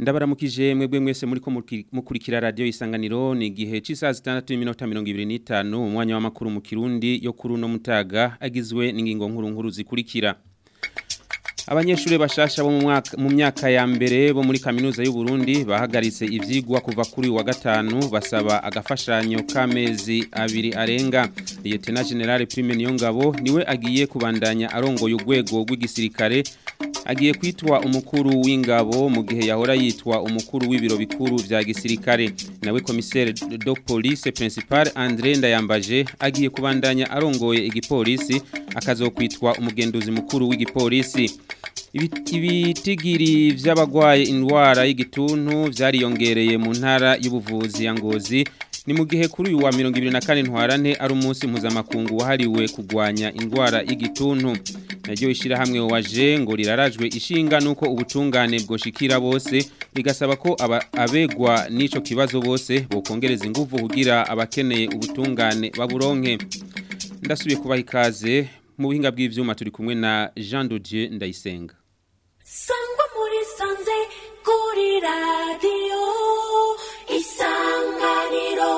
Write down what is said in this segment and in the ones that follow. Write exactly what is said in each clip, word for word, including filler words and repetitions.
Ndabaramukije mwebwe mwese muri ko mukurikira radio Isanganiro ni gihe c'isaha zitandatu n'iminota mirongo ibiri n'itanu umwanya w'amakuru mu Kirundi yo kuri uno mutaga agizwe n'ingingo nkuru nkuru zikurikira. Abanyeshure bashasha bo mu mwaka mu myaka ya mbere bo muri kaminuza y'u Burundi bahagaritse ivyigwa kuva kuri wa gatanu basaba agafashanyo k'amezi abiri arenga. Lieutenant General Prime Niyongabo niwe agiye kubandanya arongoye urwego rw'igisirikare agiye kwitwa umukuru w'ingabo mu gihe yahora yitwa umukuru w'ibiro bikuru vya gisirikare. Nawe commissaire de police principal André Ndayambaje agiye kubandanya arongoye igipolisi akazokwitwa umugenduzi mukuru w'igipolisi. Ibitigiri vy'abagwaye indwara y'igituntu vyariyongereye mu ntara y'ubuvuzi ya Ngozi ni mu gihe kuri uyu wa mirongo ibiri na kane ntwarante ari umunsi mpuzamakungu wahariwe kugwanya indwara y'igituntu. Naryo ishira hamwe waje ngo rirarajwe ishinga nuko ubutungane bwoshikira bose bigasaba ko aba, abegwa n'ico kibazo bose bokongereza inguvu kugira abakeneye ubutungane baburonke. Ndasubiye kubaha ikaze mu buhinga bw'ivyuma turi kumwe na Jean Dodier Ndayisenga. Sangwa muri sanze kuri radio Isanganiro.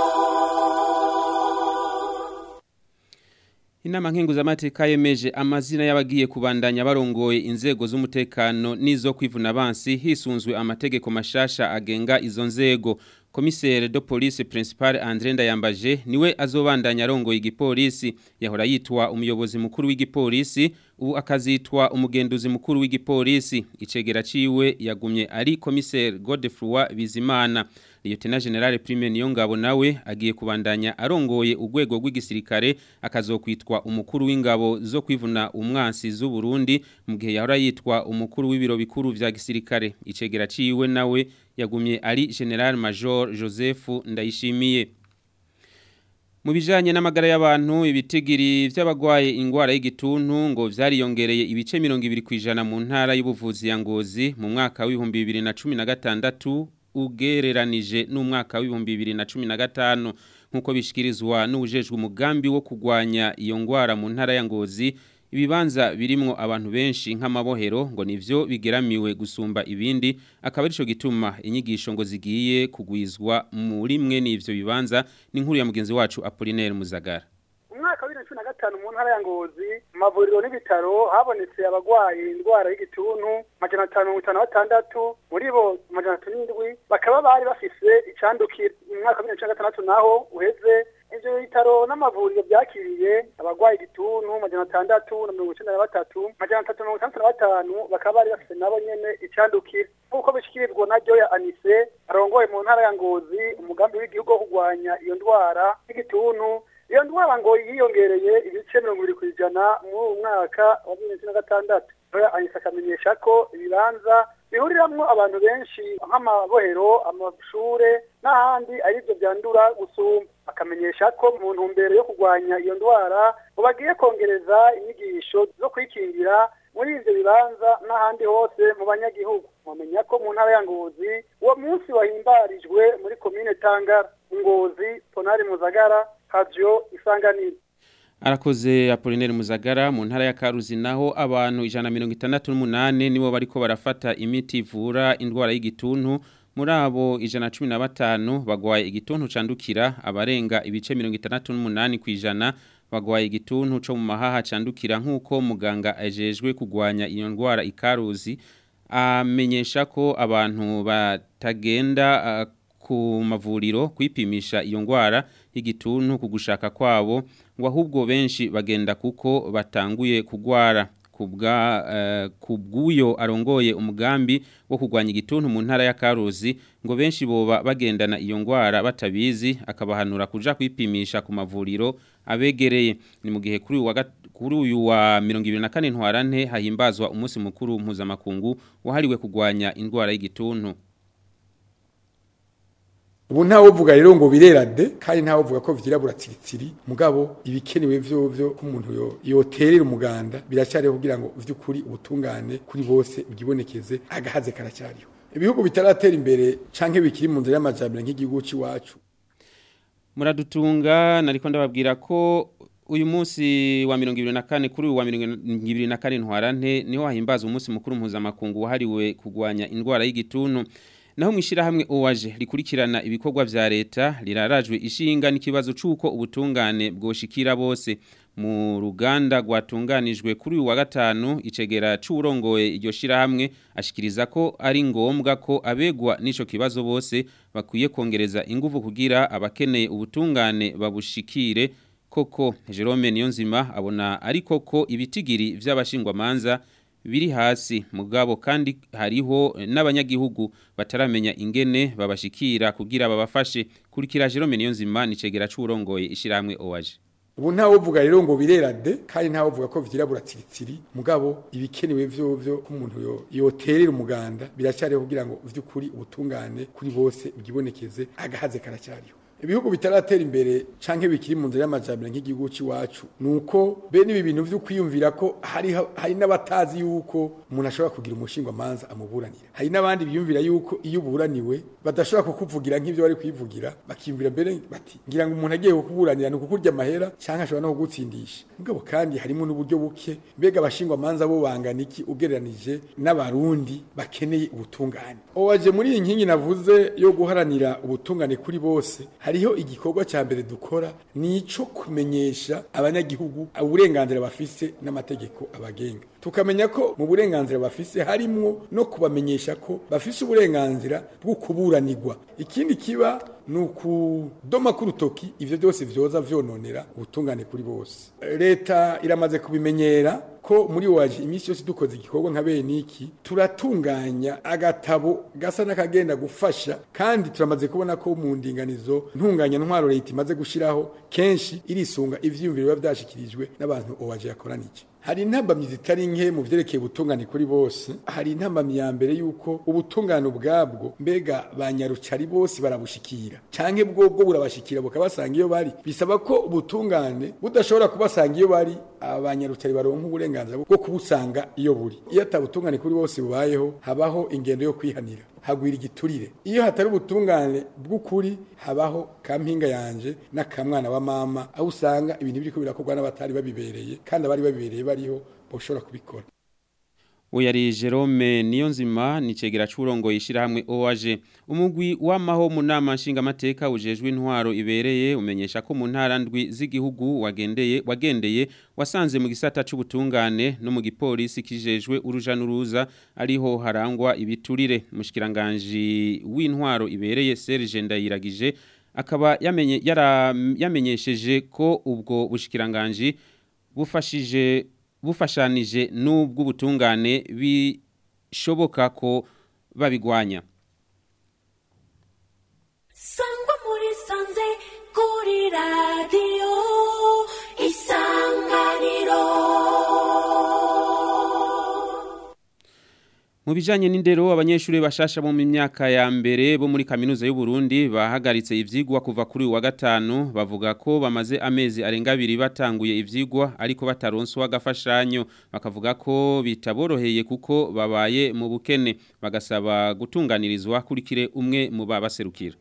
Inama nkenguzamateka yemeje amazina y'abagiye kubandanya barongoye inzego z'umutekano nizo kwivuna abansi hisunzwe amategeko mashasha agenga izo nzego. Commissaire de police principal André Ndayambaje niwe azobandanya arongoye igipolisi yahora yitwa umuyobozi mukuru w'igipolisi ubu akazitwa umugenduzi mukuru w'igipolisi. Icegera ciwe yagumye ari commissaire Godefroid Bizimana. Lieutenant General Prime Niyongabo nawe agiye kubandanya arongoye urwego rw'igisirikare akazokwitwa umukuru w'ingabo zo kwivuna umwansi z'u Burundi mu gihe yahora yitwa umukuru w'ibiro bikuru vya gisirikare. Icegera ciwe nawe yagumye ari General Major Joseph Ndayishimiye. Mu bijanye n'amagara y'abantu ibitigiri vy'abagwaye ingwara y'igituntu ngo vyariyongereye ibice mirongo ibiri kwijana mu ntara y'ubuvuzi ya Ngozi mu mwaka w'ibihumbi bibiri na cumi na gatandatu ugereranije n'umwaka w'ibihumbi bibiri na cumi na gatanu nkuko bishikirizwa n'ubujejwe umugambi wo kugwanya iyo ngwara mu ntara ya Ngozi. Ibibanza birimwo abantu benshi nk'amabohero ngo nivyo bigeramiwe gusumba ibindi akaba arico gituma inyigisho ngo zigiye kugwizwa muri mwe n'ivyo bibanza n'inkuru ya mugenzi wacu Apollinaire Muzagara. Umwaka wa bibiri na cumi na gatanu mu ntara ya Ngozi mavuriro n'ibitaro habonetse abagwaye indwara y'igituntu majana atanu mirongo itanu na batandatu muri bo majana atatu n'indwi bakaba bari bafise icandukira. Mu mwaka wa bibiri na cumi na gatandatu naho uheze ivyo bitaro n'amavuriro byakiriye abagwaye igituntu majana atandatu na mirongo icenda na batatu majana atatu na mirongo itandatu na batanu bakaba bari bafise nabo nyene icandukira. Nk'uko bishikirizwa na Joya Anise arongoye mu ntara ya Ngozi umugambi w'igihugu wo kugwanya iyo ndwara y'igituntu. Iyo ndwara ngo yiyongereye ibice mirongo ibiri kwijana mu mwaka wa bibiri na cumi na gatandatu. Joya Anise akamenyesha ko ibibanza bihuriramwo abantu benshi nk'amabohero amashure n'ahandi arivyo vyandura gusumba. Akamenyesha ko mu ntumbero yo kugwanya iyo ndwara ngo bagiye kongereza inyigisho zo kwikingira muri ivyo bibanza n'ahandi hose mu banyagihugu. Mumenya ko mu ntara ya Ngozi uwo munsi wahimbarijwe muri komine Tangara. Ngozi, Ponari Muzagara, Radio Isanganiro. Arakoze Apollinaire Muzagara. Mu ntara ya Karuzi naho abantu ijana na mirongo itandatu n'umunani nibo bariko barafata imiti ivura indwara y'igituntu. Muri abo ijana na cumi na batanu bagwaye igituntu candukira abarenga ibice mirongo itandatu n'umunani kwijana bagwaye igituntu co mu mahaha candukira nk'uko muganga ajejwe kugwanya iyo ndwara ikaruzi amenyesha ko abantu batagenda uh, ku mavuriro kwipimisha iyo ndwara y'igituntu kugushaka kwabo ngo ahubwo benshi bagenda kuko batanguye kugwara. Kubwa uh, kubguyo arongoye umugambi wo kugwanya igituntu mu ntara ya Karuzi ngo benshi boba bagendana iyo ngwara batabizi akabahanura kuja kwipimisha ku mavuriro abegereye. Ni mu gihe kuri uwa kuri uyu wa mirongo ibiri na kane ntwarante hahimbazwa umunsi mukuru mpuzamakungu wahariwe kugwanya indwara y'igituntu. Ubu ntawo vuga rero ngo birerade kandi ntawo vuga ko vyirabura tsiritsiri mugabo ibikenewe vyo vyo ko umuntu yo yoterera umuganda biracyari kugira ngo vy'ukuri ubutungane kuri bose bwibonekeze agahaze karacyariho. Ibihugu bitaratera imbere canke bikiri mu nzira y'amajambere nk'igihugu c'iwacu. Muradutunga nariko ndababwira ko uyu munsi wa mirongo ibiri na kane kuri wa mirongo ibiri na kane ntwarante niho hahimbaza umunsi mukuru mpuzamakungu wahariwe kugwanya indwara y'igituntu naho mwishira hamwe owaje likurikirana ibikorwa vya leta lirarajwe ishinga n'ikibazo cuko ubutungane bwoshikira bose mu ruganda rwatunganijwe kuri uyu wa gatanu icegera c'urongoye iryo shira hamwe ashikiriza ko ari ngombwa ko abegwa n'ico kibazo bose bakwiye kongereza ingufu kugira abakeneye ubutungane babushikire koko Jerome Niyonzima abona ari koko ibitigiri vy'abashingwa manza biri hasi mugabo kandi hariho n'abanyagihugu bataramenya ingene babashikira kugira babafashe kurikira Jerome Niyonzima nicegera c'urongoye ishiramwe owaje ubu ntawe uvuga rero ngo birerade kandi ntawe uvuga ko vyirabura tsiritsiri mugabo ibikenewe vyo vyo ku muntu yo yoterera umuganda biracyari kugira ngo vy'ukuri ubutungane kuri bose bwibonekeze agahaze karacyariho ibihugu bitaratera imbere canke bikiri mu nzira y'amajambere nk'igihugu ciwacu nuko bene ibi bintu vyo kwiyumvira ko hari hari n'abatazi yuko umuntu ashobora kugira umushingwa manza amuburanira hari n'abandi biyumvira yuko iyo uburaniwe badashobora kukuvugira nk'ivyo bari kwivugira bakiyumvira mbere bati ngira ngo umuntu agiye kukuburanira nuko kurya amahera canke ashobora no kugutsindisha mugabo kandi harimo n'uburyo buke mbega abashingwa manza bo bangana iki ugereranije n'abarundi bakeneye ubutungane owaje muri iyi nkingi navuze yo guharanira ubutungane kuri bose hariho igikorwa cya mbere dukora nico kumenyesha abanyagihugu uburenganzira bafise n'amategeko abagenga tukamenya ko mu burenganzira bafise harimo no kubamenyesha ko bafise uburenganzira bwo kuburanirwa ikindi kiba nukudoma kurutoki ivyo byose vyoza vyononera ubutungane kuri bose leta iramaze kubimenyera ko muri waje imisi yose dukoze igikorwa nka bene iki turatunganya agatabo gasa nakagenda gufasha kandi turamaze kubona ko mu ndinganizo ntunganya ntwaro leta imaze gushiraho kenshi irisunga ivyiyumviro biba byashikirijwe n'abantu owaje yakoranije hari intambamyi zitari nke mu vyerekeye ubutungane kuri bose hari intambamyi ya mbere yuko ubutungane ubwabwo mbega banyarucari bose barabushikira canke bwo bwo burabashikira bukabasanga iyo bari bisaba ko ubutungane budashobora kubasanga iyo bari abanyarucari baronka uburenganzira bwo kubusanga iyo buri iyo atabutungane kuri bose bubayeho habaho ingendo yo kwihanira hagwira igiturire iyo hatari ubutungane bw'ukuri habaho kampinga yanje n'akamwana wa mama aho usanga ibintu biriko birakorwa n'abatari babibereye kandi abari babibereye bariho boshobora kubikora Uyari Jerome Niyonzima nicegera c'urongo yishira hamwe owaje umugwi w'amaho mu nama nshinga mateka ujejwe intwaro ibereye umenyesha ko mu ntara ndwi z'igihugu wagendeye wagendeye wasanze mu gisata c'ubutungane no mu gipolisi kijejwe uruja n'uruza ariho harangwa ibiturire mushikiranganje w'intwaro ibereye Serge Ndayiragije akaba yamenye yara yamenyesheje ko ubwo bushikiranganje bufashije bufashanije n'ubwo ubutungane bishoboka ko babigwanya Sangwa muri sanze kuri radio Isanganiro Mu bijanye n'indero abanyeshuri bashasha mu myaka ya mbere bo muri kaminuza y'u Burundi bahagaritse ivyigwa kuva kuri wa gatanu bavuga ko bamaze amezi arenga abiri batanguye ivyigwa ariko bataronswa agafashanyo bakavuga ko bitaboroheye kuko babaye mu bukene bagasaba gutunganirizwa kurikire umwe mu babaserukira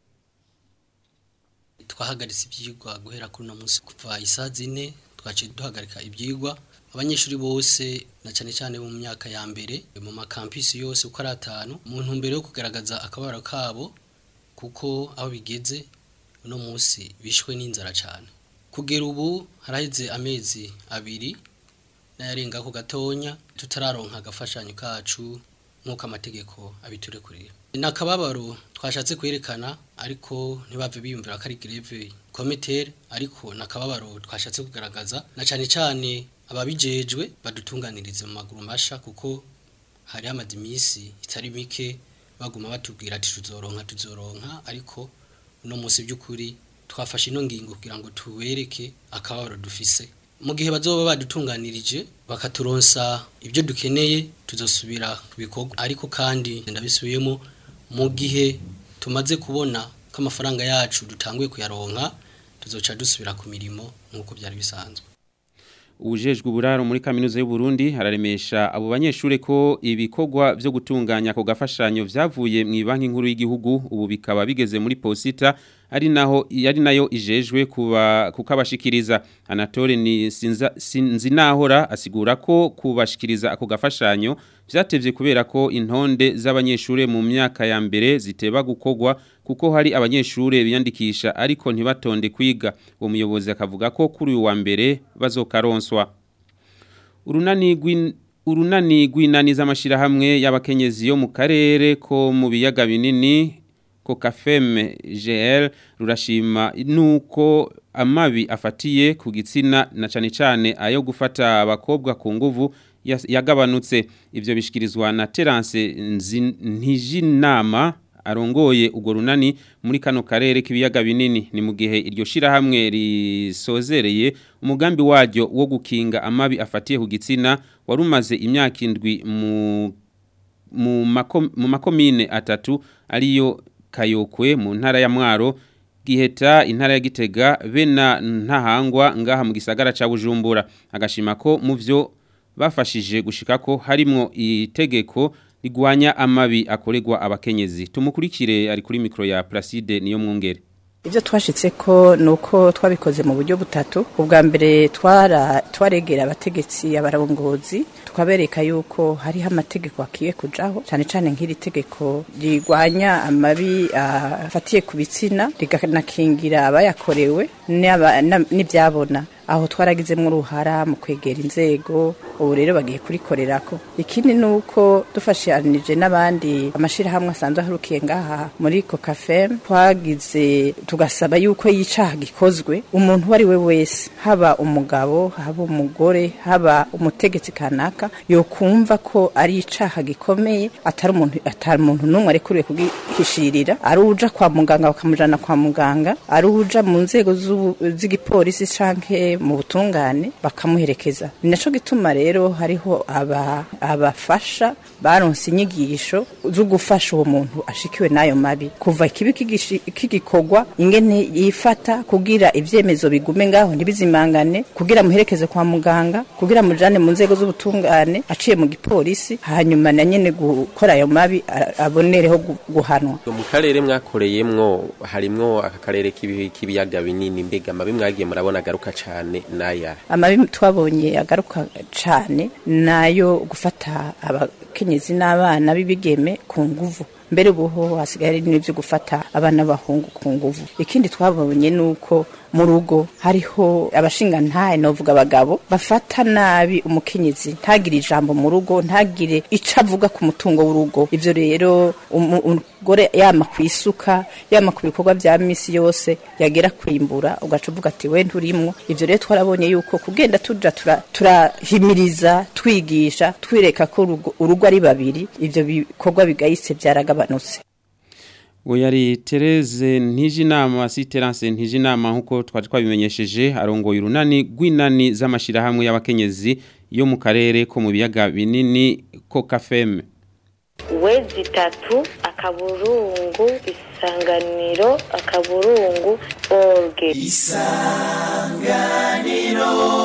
twahagaritse ivyigwa guhera kuri no munsi kuva isaha zine twaciye duhagarika ivyigwa abanyeshuri bose na cyane cyane mu myaka ya mbere mu makampisi yose uko ari atanu mu ntumbero yo kugaragaza akabaro kabo kuko aho bigeze uno munsi bishwe n'inzara cyane kugera ubu haraheze amezi abiri n'ayarenga ko gatonya tutararonka agafashanyo kacu nk'uko amategeko abiturekurira nakababaro twashatse kwerekana ariko ntibave biyumvira ko ari greve committee ariko nakababaro twashatse kugaragaza na cyane cyane ababijejwe badutunganirize mu maguru masha kuko hari amadimisi itari mike baguma batubwira ati tuzoronka tuzoronka ariko uno munsi by'ukuri twafashe ino ngingo kugira ngo tubereke akababaro dufise mu gihe bazoba badutunganirije bakaturonsa ibyo dukeneye tuzosubira kubikorwa ariko kandi ndabisubiyemo mu gihe tumaze kubona ko amafaranga yacu dutanguye kuyaronka tuzoca dusubira ku mirimo nk'uko byari bisanzwe Ujejwe uburaro muri kaminuza y'u Burundi hararemesha abo banyeshure ko ibikorwa byo gutunganya ko gafashanyo vyavuye mu banki nkuru y'igihugu ubu bikaba bigeze muri posita ari naho yari nayo ijejwe kuba kukabashikiriza. Anatole ni sinza sinzinahora asigura ko kubashikiriza ako gafashanyo vyatevye kubera ko intonde z'abanyeshure mu myaka ya mbere ziteba gukogwa kuko hari abanyeshure biyandikisha ariko ntibatonde kwiga. Uwo muyobozi akavuga ko kuri uyu wa mbere bazokaronswa. Urunani gwin urunani gwinani z'amashirahamwe y'abakenyezi yo mu karere ko mu biyaga binini ko Kafeme G L rurashima nuko amabi afatiye ku gitsina na cane cane ayo gufata abakobwa ku nguvu yagabanutse. Ivyo bishikirizwa na Terence Ntijinama arongoye ugo runani muri kano karere k'ibiyaga binini. Ni mu gihe iryo shirahamwe risozereye umugambi waryo wo gukinga amabi afatiye ku gitsina warumaze imyaka indwi mu mu makom, mu makomine atatu ariyo Kayokwe mu ntara ya Mwaro, Giheta intara ya Gitega bena Ntahangwa ngaha mu gisagara ca Bujumbura. Agashima ko mu vyo bafashije gushikako harimo itegeko rigwanya amabi akoregwa abakenyezi. Tumukurikire ari kuri mikro ya Placide niyo mwongere. Ivyo twashitse ko nuko twabikoze mu buryo butatu. Ubwa mbere twara twaregera abategetsi abarongozi tukabereka yuko hari amategeko akiye kujaho cyane cyane nk'iri tegeko rigwanya amabi afatiye ku bitsina riganakingira abayakorewe n'ivyabona. Aho twaragizemo uruhara mu kwegera inzego ubu rero bagiye kurikorerako. Ikindi nuko dufashanije n'abandi amashirahamwe asanzwe harukiye ngaha muri Kokafem twagize tugasaba yuko yicaha gikozwe umuntu wari we wese haba umugabo haba umugore haba umutegetsi kanaka yo kumva ko ari icaha gikomeye atari umuntu atari umuntu numwe arekuriwe kugihishirira ari uja kwa muganga bakamujana kwa muganga ari uja mu nzego z'igipolisi canke mu butungane bakamuherekeza. Ninaco gituma rero hariho aba abafasha baronse inyigisho zo gufasha uwo muntu ashikiwe nayo mabi kuva ikibi kigikogwa ingene yifata kugira ivyemezo bigume ngaho ntibizimangane kugira muherekeze kwa muganga kugira mujane mu nzego z'ubutungane aciye mu gipolisi hanyuma na nyene gukora ayo mabi abonereho guhanwa. Mu karere mwakoreyemwo harimwo aka karere k'ibiyaga binini mbega mabi mwagiye murabona garuka cyane naya. Amabi twabonye agaruka cyane nayo gufata abakenyezi n'abana bibigeme ku nguvu. Mbere buho hasigaye n'ibyo gufata abana bahungu ku nguvu. Ikindi twabonye nuko mu rugo hariho abashinga ntaye novuga abagabo bafata nabi umukenyezi ntagire ijambo mu rugo ntagire icavuga ku mutungo w'urugo. Ivyo rero umugore yama kwisuka yama kubikorwa bya misi yose yagera kwimbura ugacuvuga ati we nturimwo. Ivyo rero twarabonye yuko kugenda tuja turahimiriza twigisha twireka ko urugo ari babiri ivyo bikorwa bigayitse byaragabanutse. Uyari Tereze Ntijinama si Terence Ntijinama nkuko twaje twabimenyesheje arongoye urunani gwinani z'amashirahamwe y'abakenyezi yo mu karere ko mu biyaga binini ko Kafeme. Wezi tatu akaburungu isanganiro akaburungu orge isanganiro.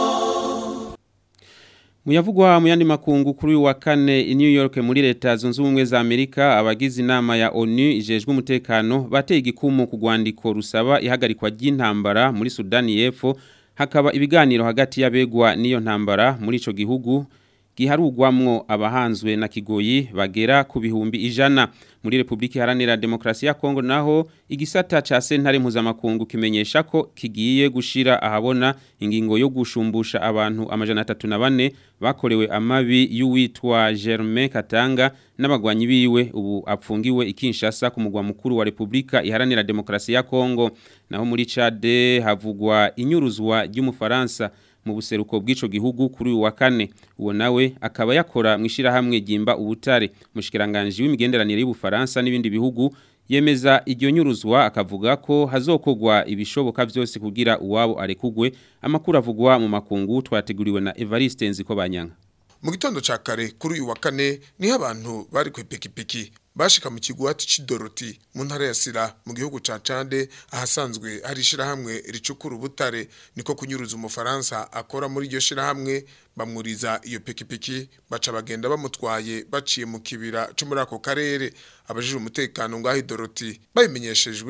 Muyavugwa mu yandi makungu kuri wa kane i New York muri leta zunze ubumwe za Amerika abagize inama ya O N U ijejwe umutekano bateye igikumu ku gwandiko rusaba ihagarikwa ry'intambara muri Sudani y'Epfo hakaba ibiganiro hagati y'abegwa niyo ntambara muri ico gihugu giharugwamwo abahanzwe na kigoyi bagera ku bihumbi ijana. Muri Republika Iharanira Demokrasi ya Kongo naho igisata ca sentare mpuzamakungu kimenyesha ko kigiye gushira ahabona ingingo yo gushumbusha abantu amajana atatu na bane bakorewe amabi y'uwitwa Germain Katanga n'abagwanyi biwe ubu apfungiwe ikinshasa ku mugwa mukuru wa Republika Iharanira Demokrasi ya Kongo. Naho muri Chad havugwa inyuruzwa ry'umufaransa mu buseruko bw'ico gihugu kuri uwa kane. Uwo nawe akaba yakora mwishira hamwe gimba ubutare. Mushikiranganje w'imigenderanire y'Ubufaransa n'ibindi bihugu yemeza iryo nyuruzwa akavuga ko hazokogwa ibishoboka byose kugira uwabo arekugwe. Amakuru avugwa mu makungu twateguriwe na Evariste Nzikobanyanga. Mu gitondo ca kare kuri uyu wa kane niho abantu bari kwepekipiki bashika mu kigwati c'Idoroti mu ntara ya Sira mu gihugu ca Chade ahasanzwe hari shirahamwe ricukura ubutare niko kunyuruza umufaransa akora muri iryo shirahamwe bamwuriza iyo pekipiki baca bagenda bamutwaye baciye mu kibira cyo muri ako karere. Abajije umutekano ngaho Idoroti bayimenyeshejwe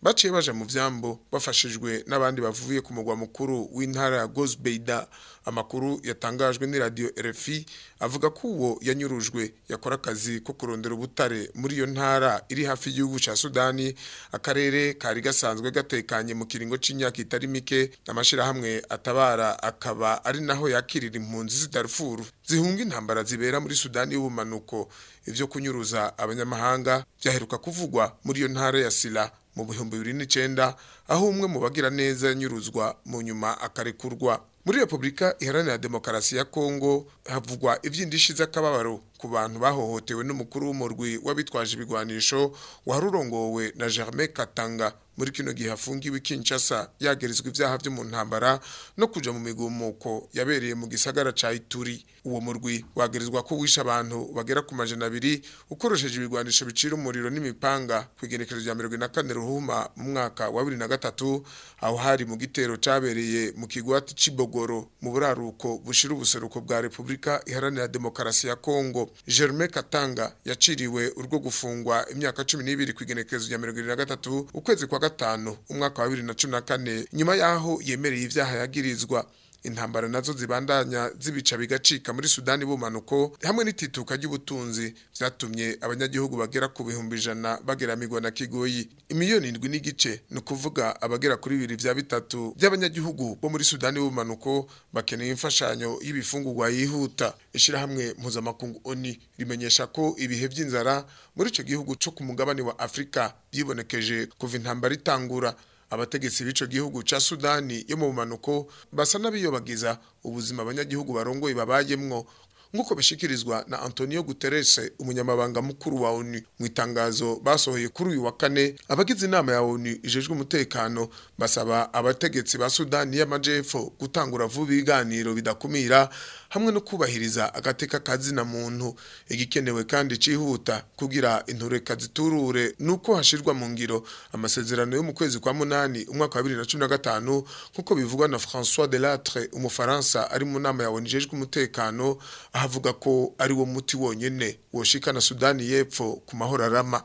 baciye baje mu vyambo bafashijwe n'abandi bavuye ku mugwa mukuru w'intara ya Gozbeida. Amakuru yatangajwe ni radio R F I avuga ko uwo yanyurujwe yakora akazi ko kurondera ubutare muri iyo ntara iri hafi y'igihugu ca Sudani, akarere kari gasanzwe gatekanye mu kiringo c'imyaka itari mike. Amashira hamwe atabara akaba ari naho yakirira impunzi z'Darfur zihunga intambara zibera muri Sudani y'ubumanuko. Ivyo kunyuruza abanyamahanga byaheruka kuvugwa muri iyo ntara ya Sila mu bihumbi bibiri n'icenda, aho umwe mu bagira neza yanyuruzwa mu nyuma akarekurwa. Muri Republika Iharanira Demokarasi ya Kongo havugwa ivy'indishi z'akababaro ku bantu bahohotewe n'umukuru w'umurwi w'abitwaje ibigwanisho warurongowe na Germain Katanga muri kino gihe afungiwe Kinshasa yagerizwa ivyaha byo mu ntambara no kuja mu migumuko yabereye mu gisagara ca Ituri. Uwo murwi wagerizwa ko wisha abantu bagera ku majana abiri ukoresheje ibigwanisho bicira umuriro n'imipanga kwigenekerezo rya mirongo ine na kane Ruhuma mu mwaka wa bibiri na gatatu, aho hari mu gitero cabereye mu kigwati c'Ibogoro mu buraruko bushira ubuseruko bwa Republika Iharanira Demokarasi ya Kongo. Germain Katanga yaciriwe urwo gufungwa imyaka cumi n'ibiri kwigenekerezo rya mirongo ine na gatatu ukwezi kwa gatanu umwaka wa bibiri na cumi na kane, nyuma yaho yemereye ivyaha yagirizwa. Intambara nazo zibandanya zibica bigacika muri Sudani bumanuko hamwe n'itituka ry'ubutunzi vyatumye abanyagihugu bagera ku bihumbi ijana bageramirwa na kigoyi. Imiliyoni indwi n'igice no kuvuga abagera kuri bibiri vya bitatu by'abanyagihugu bo muri Sudani bumanuko bakeneye imfashanyo y'ibifungurwa yihuta. Ishira hamwe mpuzamakungu O N U rimenyesha ko ibihe by'inzara muri ico gihugu cyo ku mugabane wa Afrika byibonekeje kuva intambara itangura. Abategetsi b'ico gihugu ca Sudani yo mu bumanuko basa nabiyobagiza ubuzima abanyagihugu barongoye babayemwo, nkuko bishikirizwa na Antonio Guterres, umunyamabanga mukuru wa O N U. Mu itangazo basohoye kuri uyu wa kane, abagize inama ya O N U ijejwe umutekano basaba abategetsi ba Sudani y'Amajepfo gutangura vuba ibiganiro bidakumira hamwe no kubahiriza agateka kazi na muntu. Igikenewe kandi cihuta kugira intureka ziturure nuko hashirwa mu ngiro amasezerano yo mu kwezi kwa munani umwaka wa bibiri na cumi na gatanu, nkuko bivugwa na François Delattre, umufaransa ari mu nama ya O N U ijejwe umutekano, avuga ko ari wo muti wonyene woshikana Sudani y'Epfo ku mahoro arama.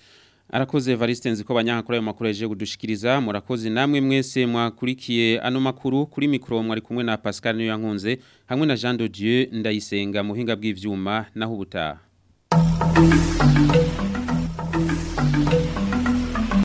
Arakoze Evariste Nziko banyankuru ayo makuru yaje kudushikiriza. Murakoze namwe mwese mwakurikiye ano makuru. Kuri mikro mwari kumwe na Pascal Niyankunze hamwe na Jean de Dieu Ndayisenga muhinga bw'ivyuma naho ubutaha.